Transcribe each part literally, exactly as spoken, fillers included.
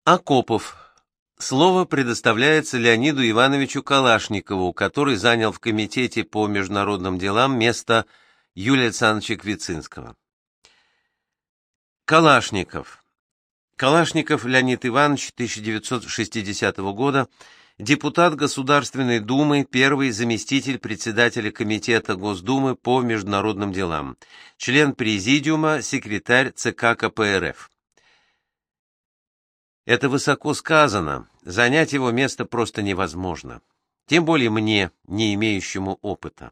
Акопов. Слово предоставляется Леониду Ивановичу Калашникову, который занял в Комитете по международным делам место Юлия Александровича Квицинского. Калашников. Калашников Леонид Иванович, тысяча девятьсот шестидесятого года, депутат Государственной Думы, первый заместитель председателя Комитета Госдумы по международным делам, член Президиума, секретарь ЦК КПРФ. Это высоко сказано, занять его место просто невозможно, тем более мне, не имеющему опыта.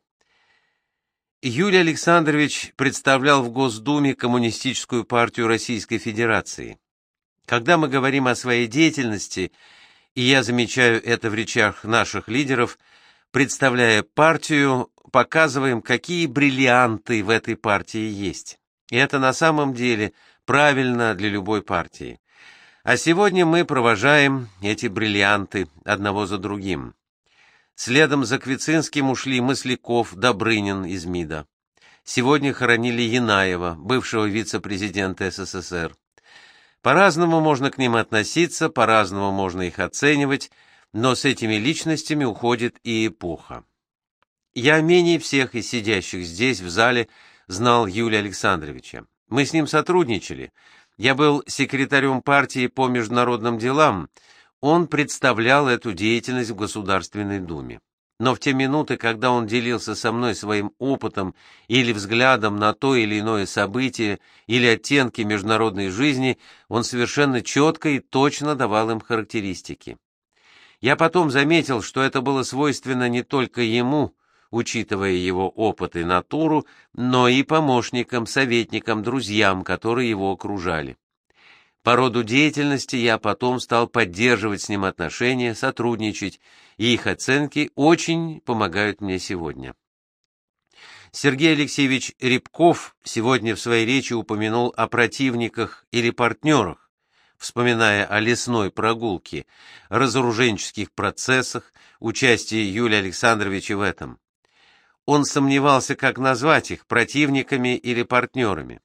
Юрий Александрович представлял в Госдуме Коммунистическую партию Российской Федерации. Когда мы говорим о своей деятельности, и я замечаю это в речах наших лидеров, представляя партию, показываем, какие бриллианты в этой партии есть. И это на самом деле правильно для любой партии. А сегодня мы провожаем эти бриллианты одного за другим. Следом за Квицинским ушли Масляков, Добрынин из МИДа. Сегодня хоронили Янаева, бывшего вице-президента СССР. По-разному можно к ним относиться, по-разному можно их оценивать, но с этими личностями уходит и эпоха. Я менее всех из сидящих здесь, в зале, знал Юлия Александровича. Мы с ним сотрудничали. Я был секретарем партии по международным делам, он представлял эту деятельность в Государственной Думе. Но в те минуты, когда он делился со мной своим опытом или взглядом на то или иное событие или оттенки международной жизни, он совершенно четко и точно давал им характеристики. Я потом заметил, что это было свойственно не только ему, учитывая его опыт и натуру, но и помощникам, советникам, друзьям, которые его окружали. По роду деятельности я потом стал поддерживать с ним отношения, сотрудничать, и их оценки очень помогают мне сегодня. Сергей Алексеевич Рябков сегодня в своей речи упомянул о противниках или партнерах, вспоминая о лесной прогулке, разоруженческих процессах, участии Юлия Александровича в этом. Он сомневался, как назвать их, противниками или партнерами.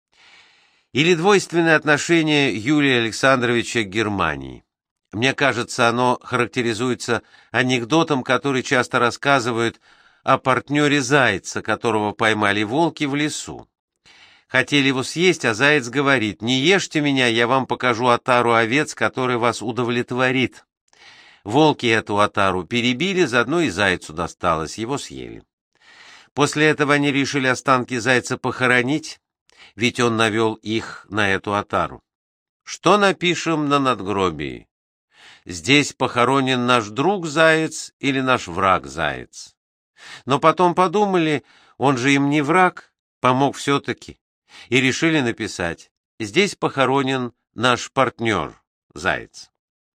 Или двойственное отношение Юлия Александровича к Германии. Мне кажется, оно характеризуется анекдотом, который часто рассказывают о партнере зайца, которого поймали волки в лесу. Хотели его съесть, а заяц говорит: «Не ешьте меня, я вам покажу отару овец, которая вас удовлетворит». Волки эту отару перебили, заодно и зайцу досталось, его съели. После этого они решили останки зайца похоронить, ведь он навел их на эту отару. Что напишем на надгробии? Здесь похоронен наш друг заяц или наш враг заяц? Но потом подумали, он же им не враг, помог все-таки, и решили написать: здесь похоронен наш партнер заяц.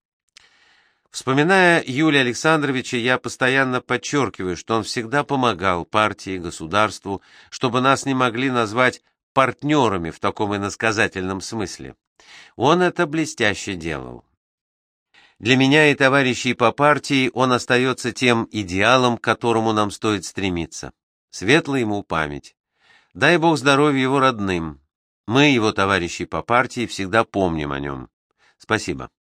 Вспоминая Юлия Александровича, я постоянно подчеркиваю, что он всегда помогал партии, государству, чтобы нас не могли назвать партнерами в таком иносказательном смысле. Он это блестяще делал. Для меня и товарищей по партии он остается тем идеалом, к которому нам стоит стремиться. Светлая ему память. Дай Бог здоровья его родным. Мы, его товарищи по партии, всегда помним о нем. Спасибо.